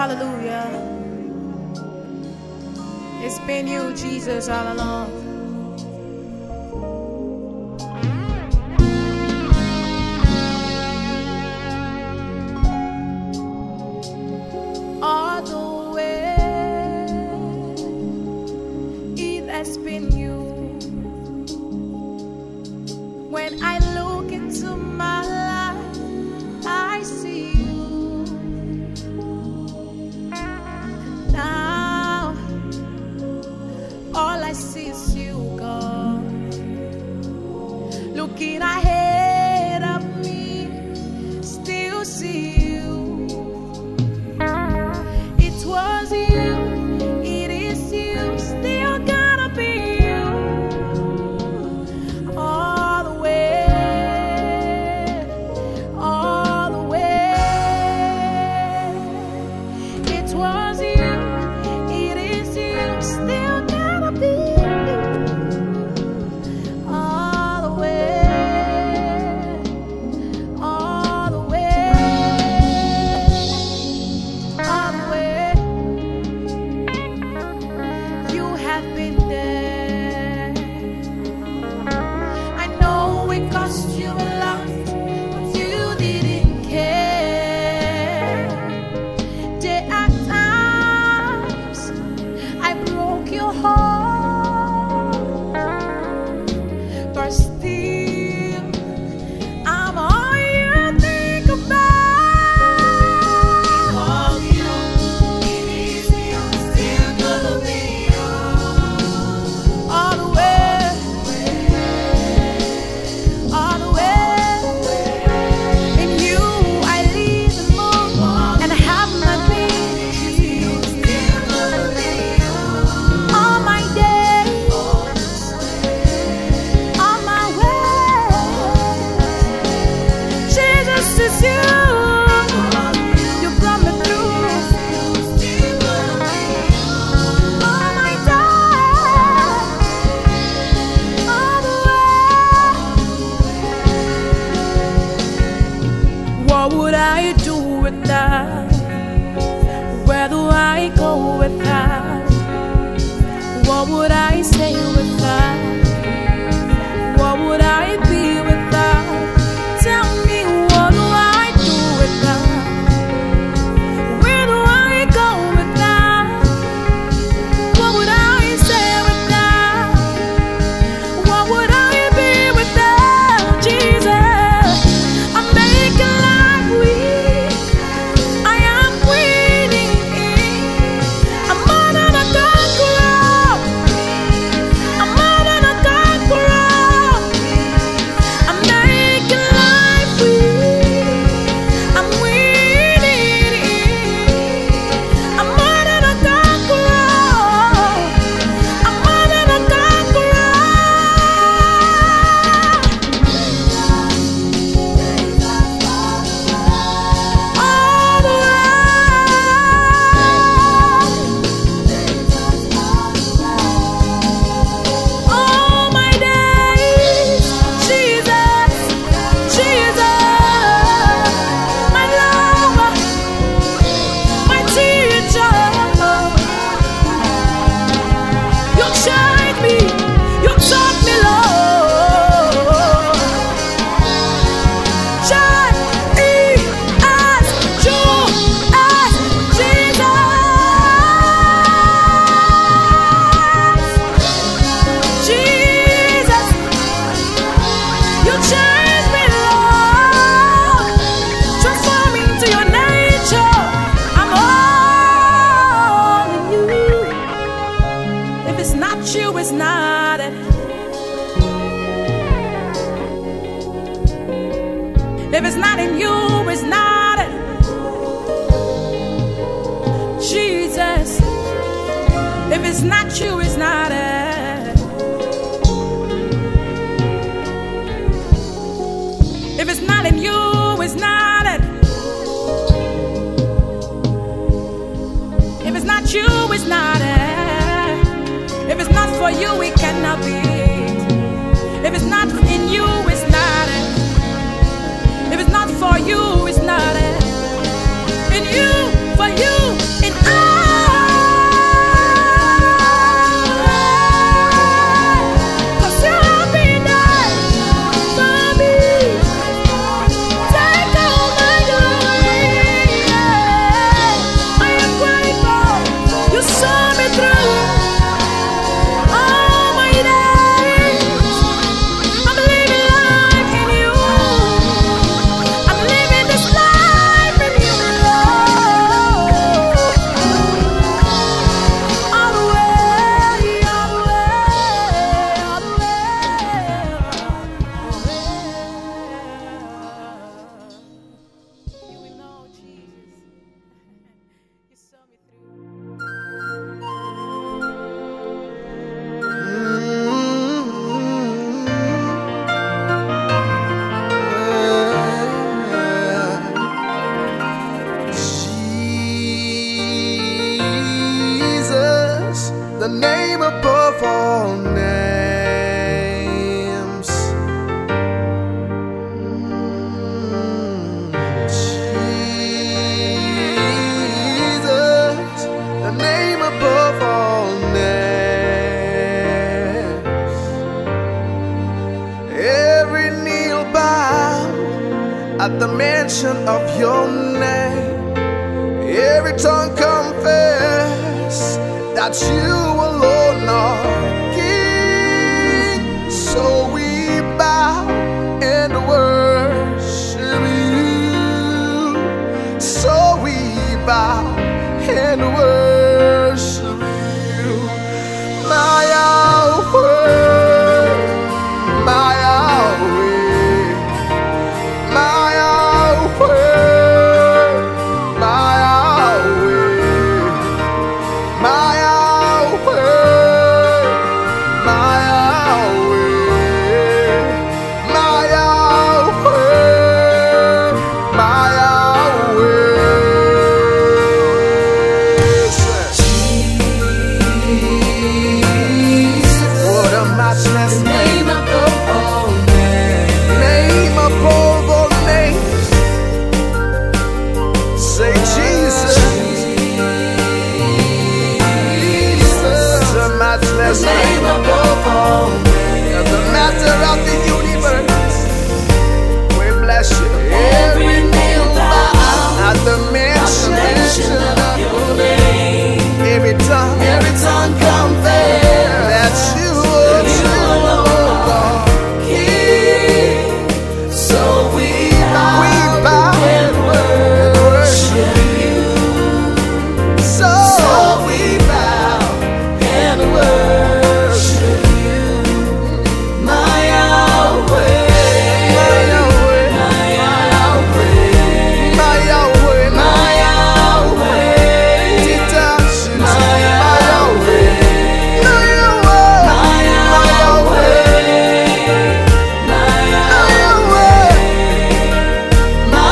Hallelujah. It's been you, Jesus, all along. All the way, it has been you. When I look into my life, I see you. Now, all I see is you, God. Looking ahead of me, still see you. It was you, it is you, still gonna be you. All the way, all the way. It was you, it is you, still gonna be you. All the way, all the way, all the way. You have been there. I know it cost you a lot, but you didn't care. There are times I broke your heart, but still, I'm all you think about. All you, it is you, still gonna be you. All the way, all the way. In you I live and move and have my being. Still gonna be you. All my days, all my ways. Jesus is you. You brought me through. All my days, all the way. What would I do without? Where do I go without? What would I say without? What would I be without? Tell me, what do I do without? Where do I go without? What would I say without? What would I be without Jesus? I'm making life weak. I am winning. I'm more than a conqueror. I'm more than a conqueror. I'm making life weak. I'm winning. I'm more than a conqueror. I'm more than a conqueror. All the way, all my days, Jesus, Jesus, my lover, my teacher. You shine me, you taught me, Lord. Shine me as you as Jesus. Jesus, you change me, Lord. Transform me into your nature. I'm all in you. If it's not you, it's not it. If it's not in you, it's not it. Jesus, if it's not you, it's not it. If it's not in you, it's not it. If it's not you, it's not it. If it's not for you, it cannot be. If it's not in you, it's not it. If it's not for you, it's not it. In you, for you. mention of your name, every tongue confess that you alone are King. So we bow and worship you. So we bow and worship you. My Yahweh, my Yahweh, my Yahweh, my Yahweh, my Yahweh, my Yahweh, my Yahweh, my Yahweh. Jesus, what a matchless name above all names. Name above all names. Say Jesus. Jesus, a matchless name above all names. The master of the universe. We bless you. Every knee will bow at the mention of your name. Every tongue confess that you alone are King. So we bow and worship you. So we bow and worship you. My Yahweh, my Yahweh, my Yahweh, my Yahweh, my Yahweh. My Yahweh, my Yahweh, my Yahweh, my Yahweh, my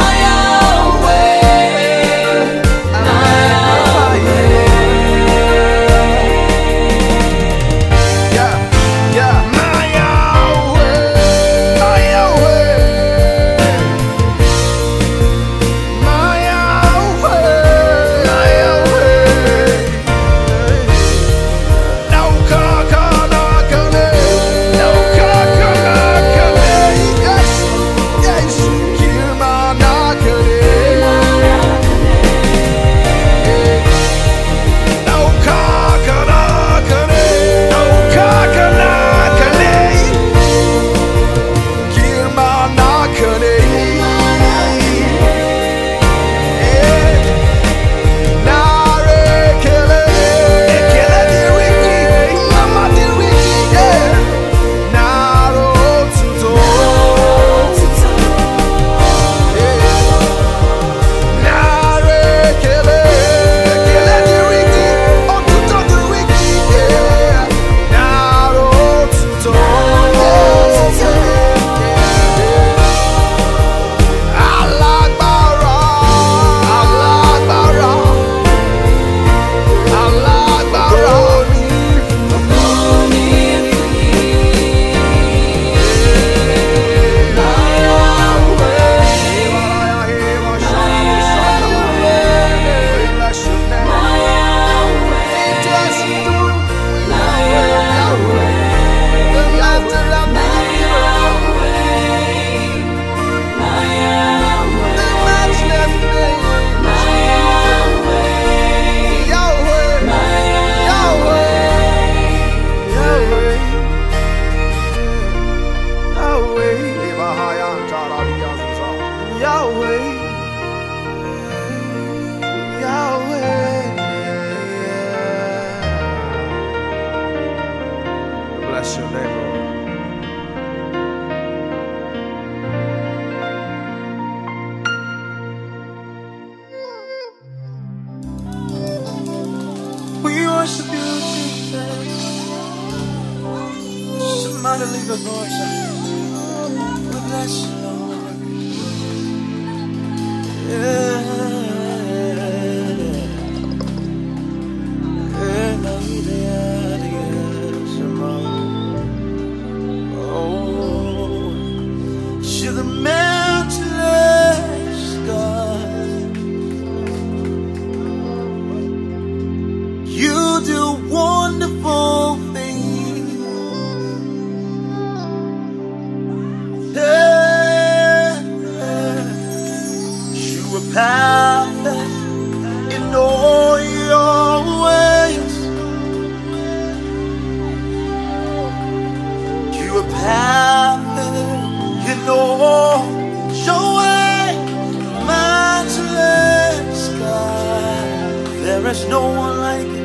Bless your name, Lord. We worship you, Jesus. Somebody leave a voice. We bless you, Lord. Yeah. You're the matchless God. You do wonderful things. Hey. You are perfect in all your ways. You are perfect in all your ways. Matchless God, there is no one like you.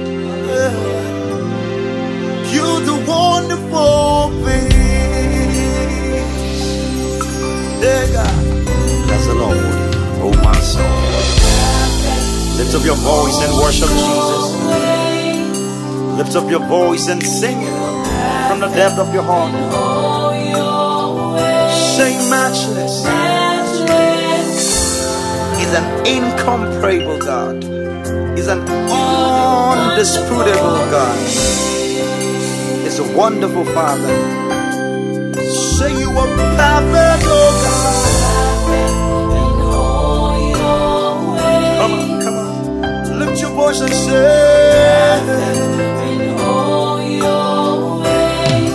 You do wonderful things. Dear God, bless the Lord, oh my soul. Lift up your voice and worship Jesus. Lift up your voice and sing it from the depth of your heart. Say matchless. Is an incomparable God. Is an undisputable God. Is a wonderful Father. Say you are perfect, oh God. Come on, come on. Lift your voice and say, in all your ways,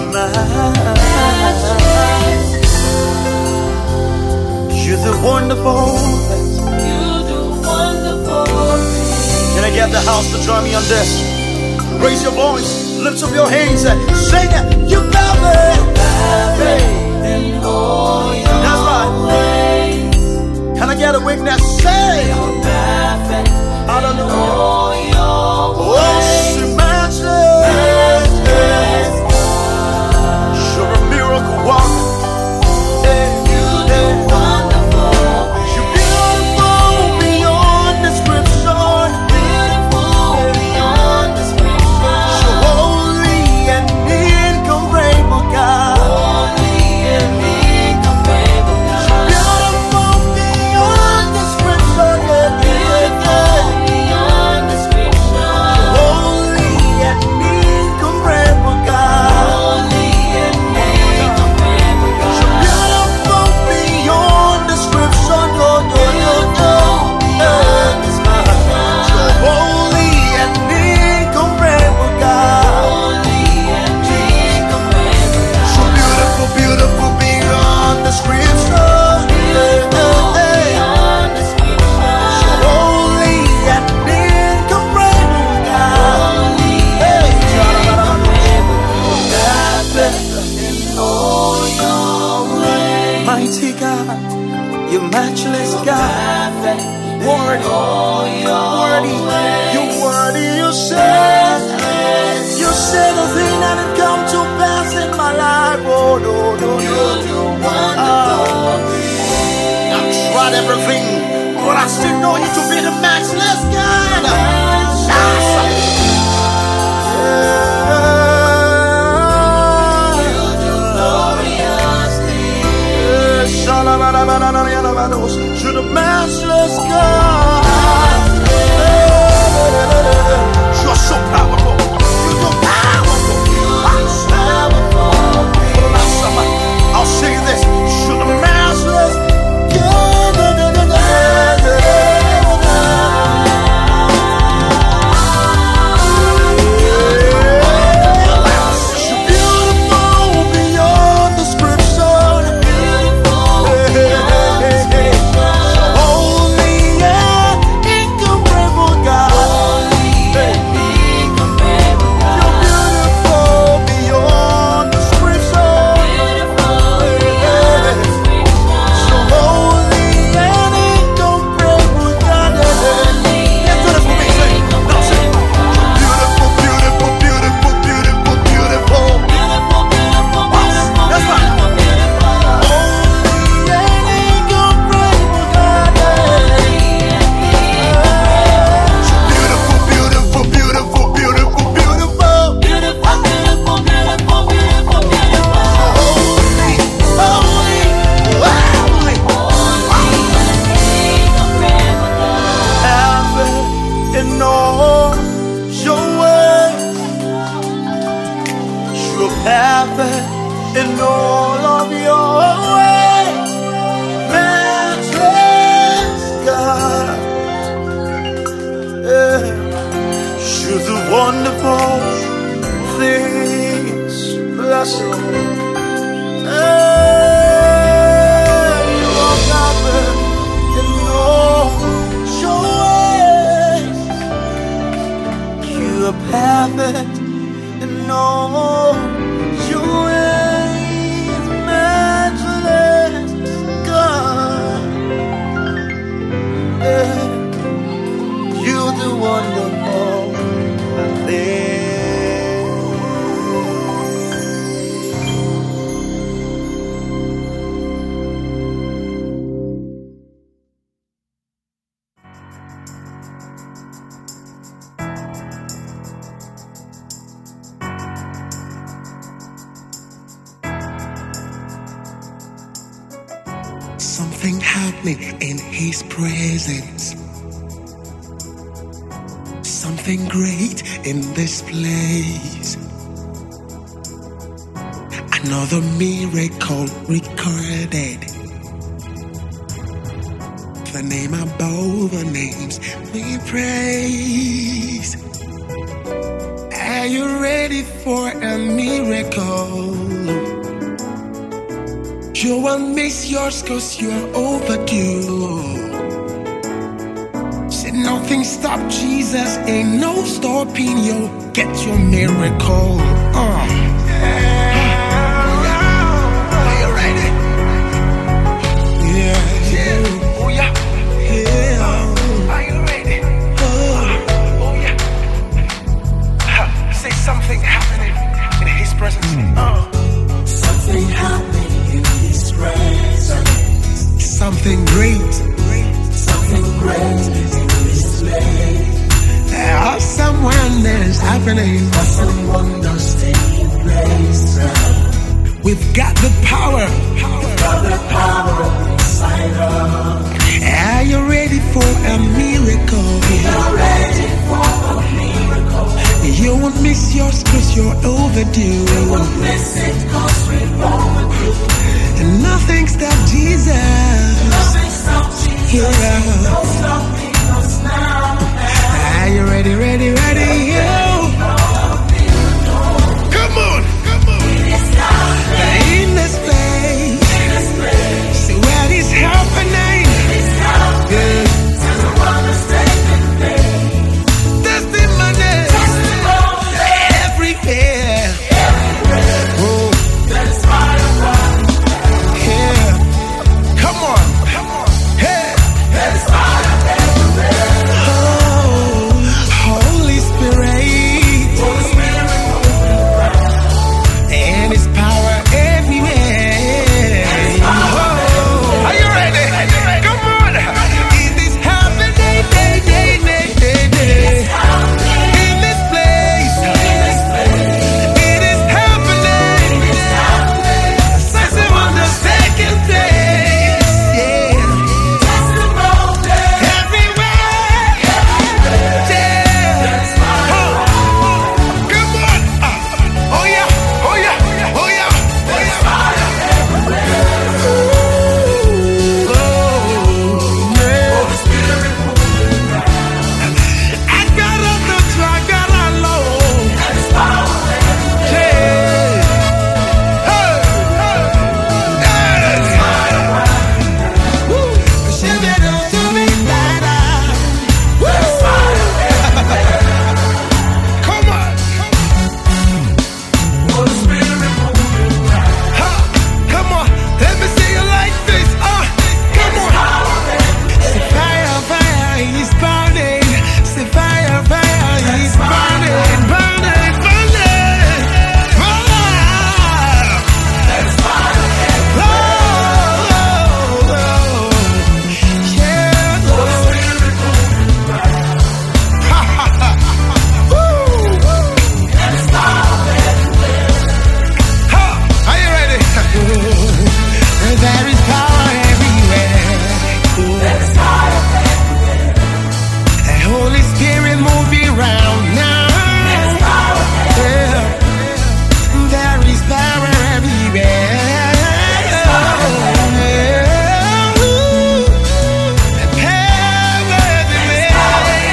you're the wonderful. Can I get the house to join me on this? Raise your voice, lift up your hands and sing it. You love it. That's right. Can I get a witness? Say, hallelujah. Oh, she matches. You're a miracle walker. Mighty God, you matchless God, worthy, you're worthy, you said a thing and it come to pass in my life, oh no, I've tried everything, but I still know you to be the matchless God. You're the matchless God. You're so powerful. You're so powerful. I'll say this. You're the matchless God. You're beautiful beyond description. Holy happening in His presence. Something great in this place. Another miracle recorded. The name above the names we praise. Are you ready for a miracle? You won't miss yours cause you're overdue. Said nothing stop Jesus, ain't no stopping you. Get your miracle. Are you ready? Yeah. Oh yeah. Yeah. Are you ready? Oh yeah. Say something happening in His presence. Something happening in His presence. Something great. Something great in this place. Awesome wonders happening. Awesome wonders taking place. We've got the power. We've got the power inside us. Are you ready for a miracle? We are ready for a miracle. You won't miss yours cause you're overdue. You won't miss it cause we're overdue. And nothing stops Jesus. Nothing stops Jesus. Yeah. No stopping us now. Are you ready, ready, ready? Come on, come on. In this place. See what is happening. Yeah. Testimony. Everywhere. Oh. Yeah. Come on. Hey. Oh. Holy Spirit. And His power everywhere. Oh. Are you ready? Come on. It is happening. In this place. It is happening. Signs and wonders taking place. Yeah. Everywhere. Yeah. Oh. Come on. Oh yeah. Oh yeah. Oh yeah. Oh yeah. I gotta touch, I gotta low. Yeah. Hey. Woo. Shove it up to me, da-da. Woo. Come on. Come on. Let me see you like this. Come on. Say fire, fire, He's burning. Say fire, fire, He's burning, burning, burning. Fire. Oh, oh, yeah. Ha. Are you ready? There is power everywhere. The Holy Spirit moving around now. Yeah. There is power everywhere. Power everywhere.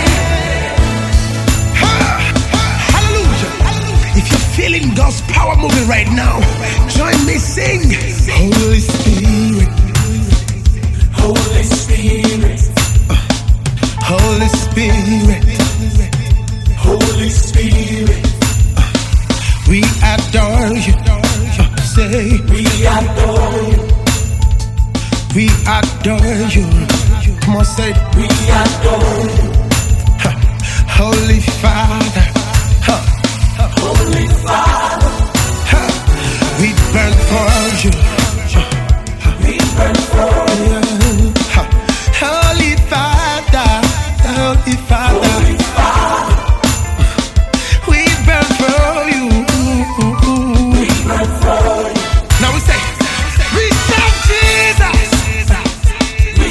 Hallelujah. If you're feeling God's power moving right now, join me, sing. Holy Spirit. Holy Spirit. Holy Spirit. Holy Spirit. We adore you. Say, we adore you. We adore you. Come on, say, we adore you. Holy Father. Holy Father. We burn for you. We burn for you. Holy Father. Holy Father. Holy Father. We burn for you. We burn for you. Now we say, we serve Jesus. We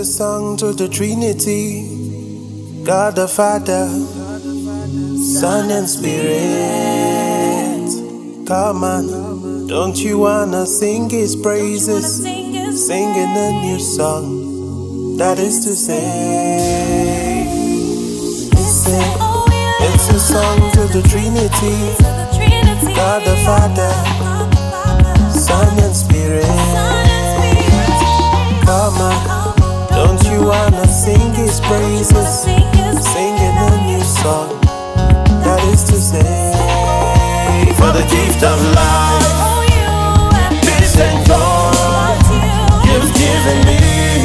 a song to the Trinity, God the Father, Son and Spirit. Come on, don't you wanna sing His praises? Singing a new song, that is to say, listen, it's a song to the Trinity, God the Father, Son and Spirit. Come on, don't you wanna sing His praises? Singing a new song, that is to say, for the gift of life, peace and joy you've given me.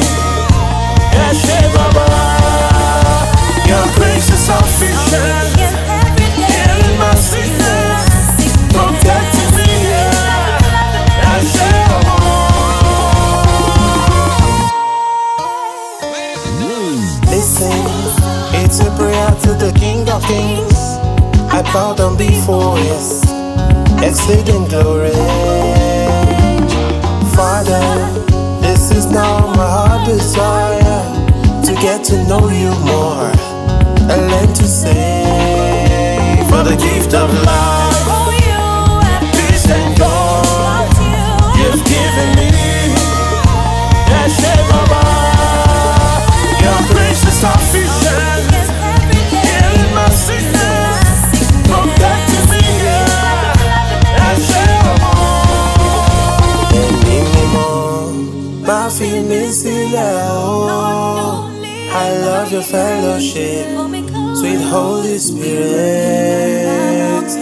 Eshe Baba, your grace is sufficient, healing my sickness, protecting me. Eshe Baba. Listen, it's a prayer to the King of Kings. I bow down before His exceeding glory. Father, this is now my heart desire, to get to know you more and learn to say, for the gift of life, peace and joy you've given me. Eshe Baba, your grace is sufficient, healing my sickness, protecting me. Eshe Baba, my feel missing out. I love your fellowship, sweet Holy Spirit.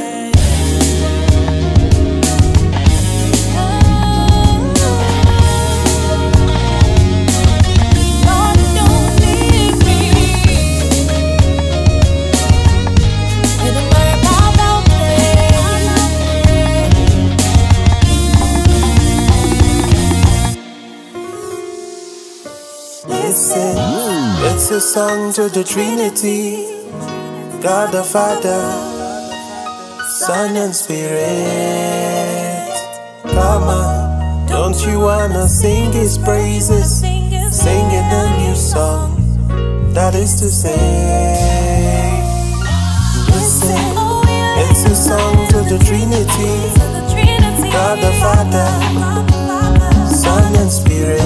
Listen, it's a song to the Trinity, God the Father, Son and Spirit. Come on, don't you wanna sing His praises? Singing a new song, that is to say, listen, it's a song to the Trinity, God the Father, Son and Spirit.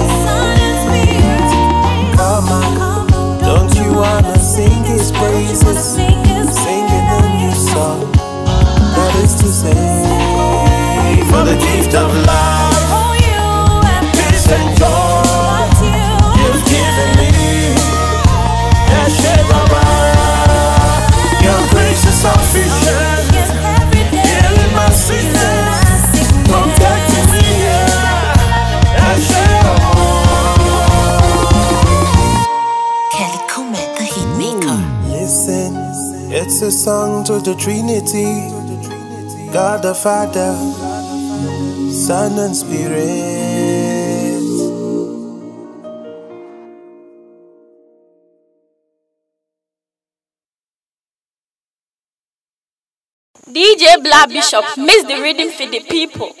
Come on, don't you wanna sing His praises? Singing a new song, that is to say, for the gift of life, peace and joy you've given me. Eshe Baba, your grace is sufficient, healing my sickness, protecting me. Eshe Baba. Listen, it's a song to the Trinity, God the Father, Son and Spirit. DJ Black Bishop miss the reading for the people.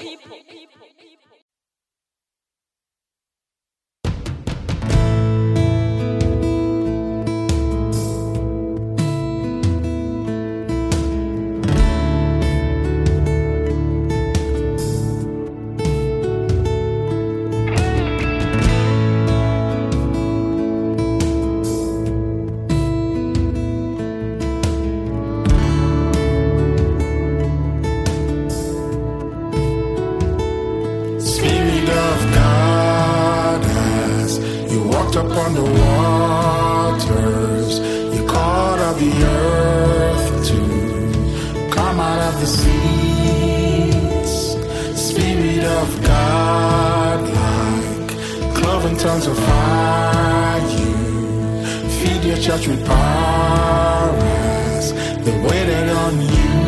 Upon the waters, you called of the earth to come out of the seas. Spirit of God, like cloven tongues of fire, you feed your church with power as they waited on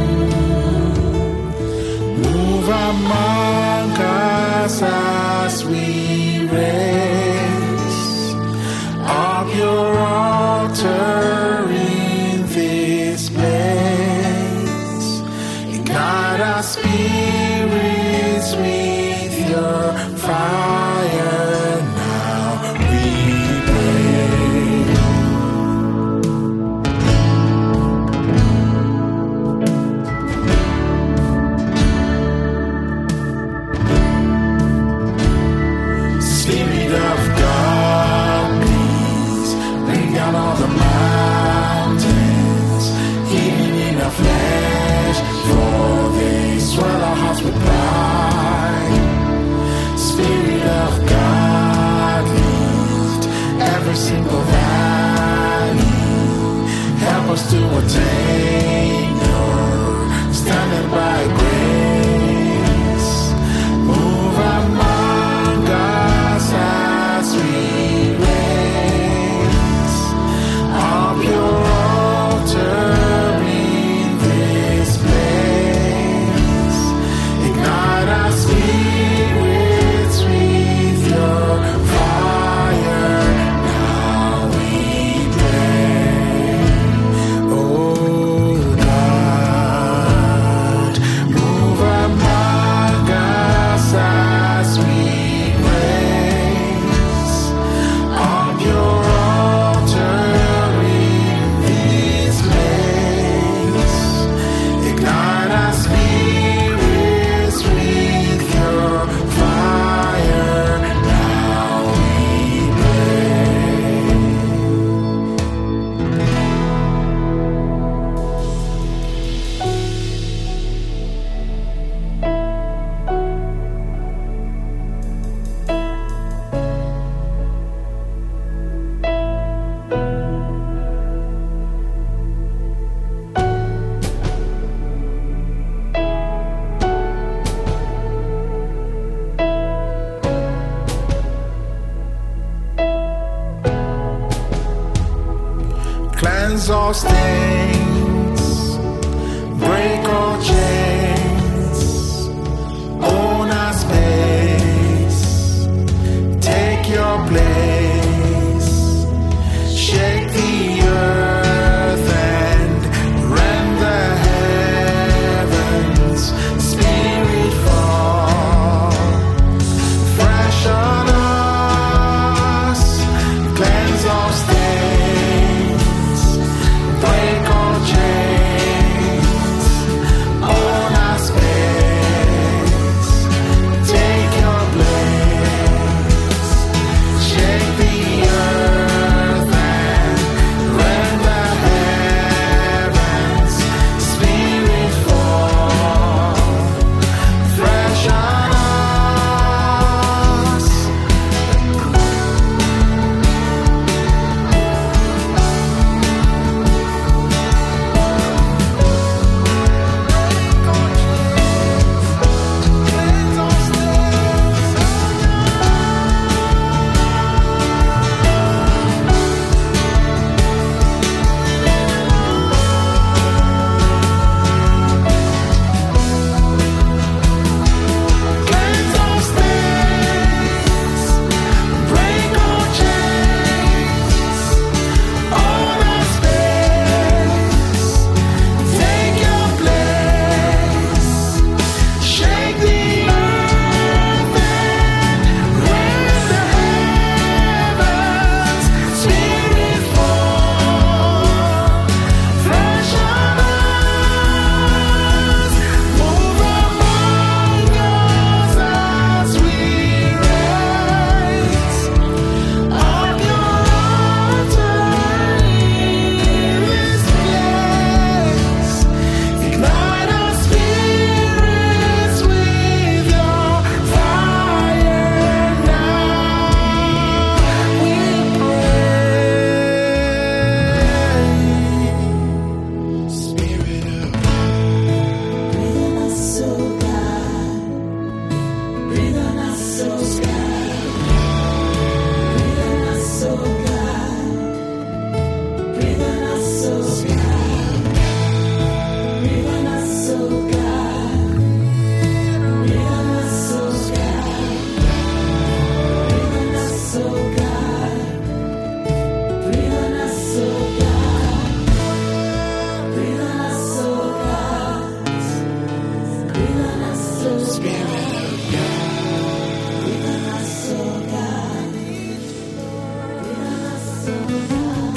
you. Move among us as we raise up your altar in this place. Ignite our spirits with your fire. Now we pray. cleanse all stains, break all chains, own our space, take your place, shake the earth and rend the heavens, Spirit fall, fresh on us, cleanse all stains, break all chains, own our space, take your place, shake the earth and rend the heavens, Spirit fall, fresh on us. Cleanse all Cleanse all stains, break all chains, own our space, take your place, shake the earth and rend the heavens, Spirit fall, fresh on us, move among us as we rise up your altar in this place. Ignite our spirits with your fire now. We pray. Spirit of breathe on us, oh God. Breathe on us, oh God. Breathe on us, oh God. Breathe on us, oh God. Breathe on us, oh God. Breathe on us, oh God. Breathe on us, oh God. Breathe on us, oh God. Breathe on us, oh God. Breathe on us, oh Spirit of God. Breathe on us, oh God. Breathe on us, oh God.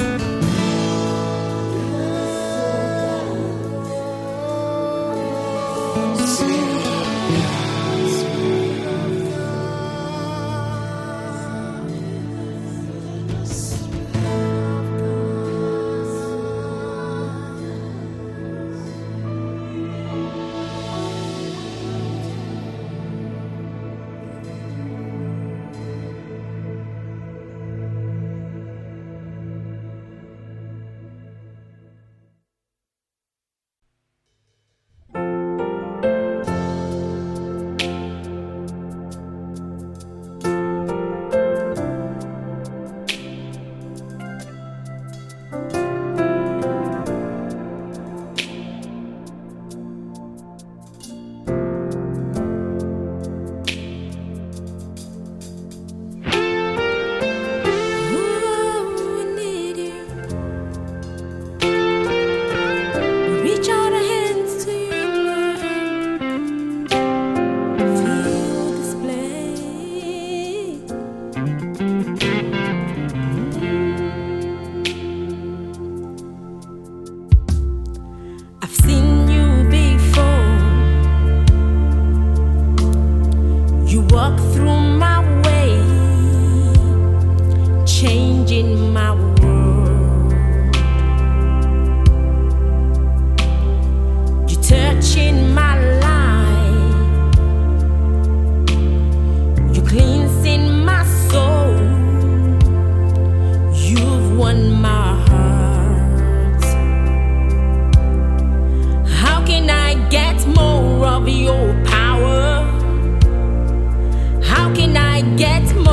Spirit of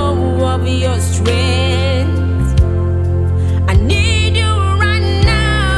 of your strength. I need you right now.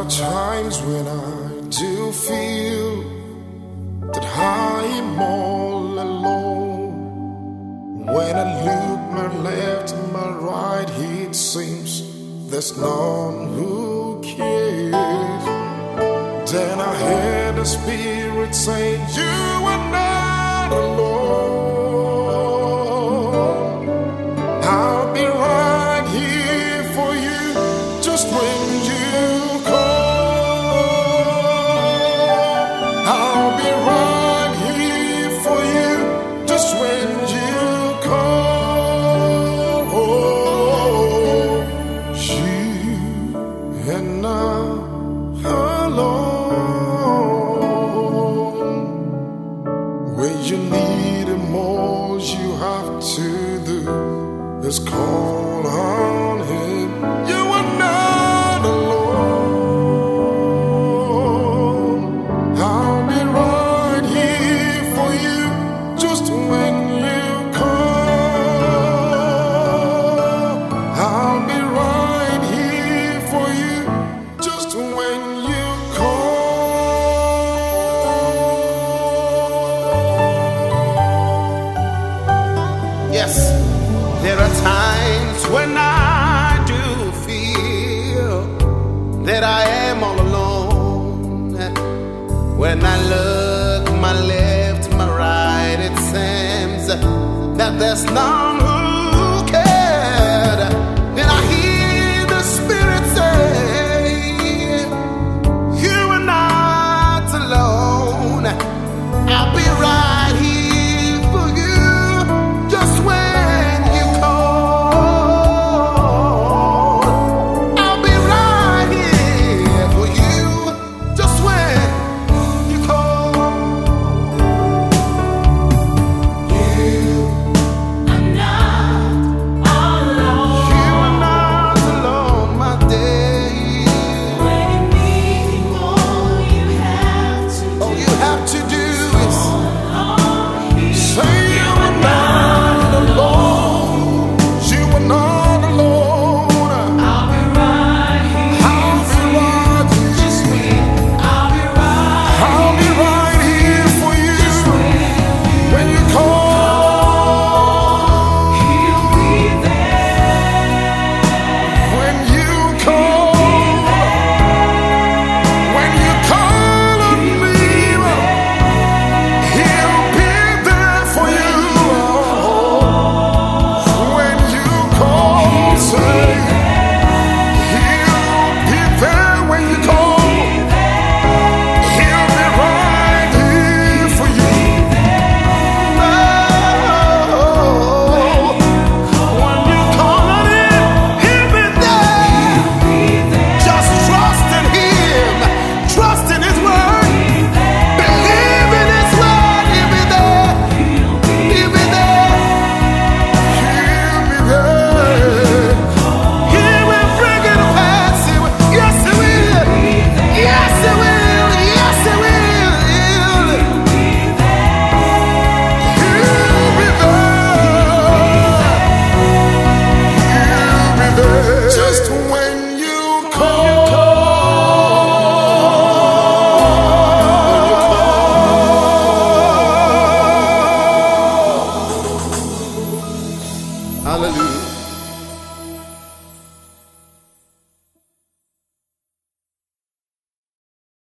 are times when I do feel that I am all alone. When I look my left and my right, it seems there's none who cares. Then I hear the Spirit say, you are not alone. I'll be right here for you just when you call. I'll be right here for you just when you call. You and I alone. When you need it most, you have to do is call on Him. You are not alone. I'll be right here for you just when you call. I'll be right here for you just when you call. Yes, there are times when I do feel that I am all alone. When I look my left, my right, it seems that there's none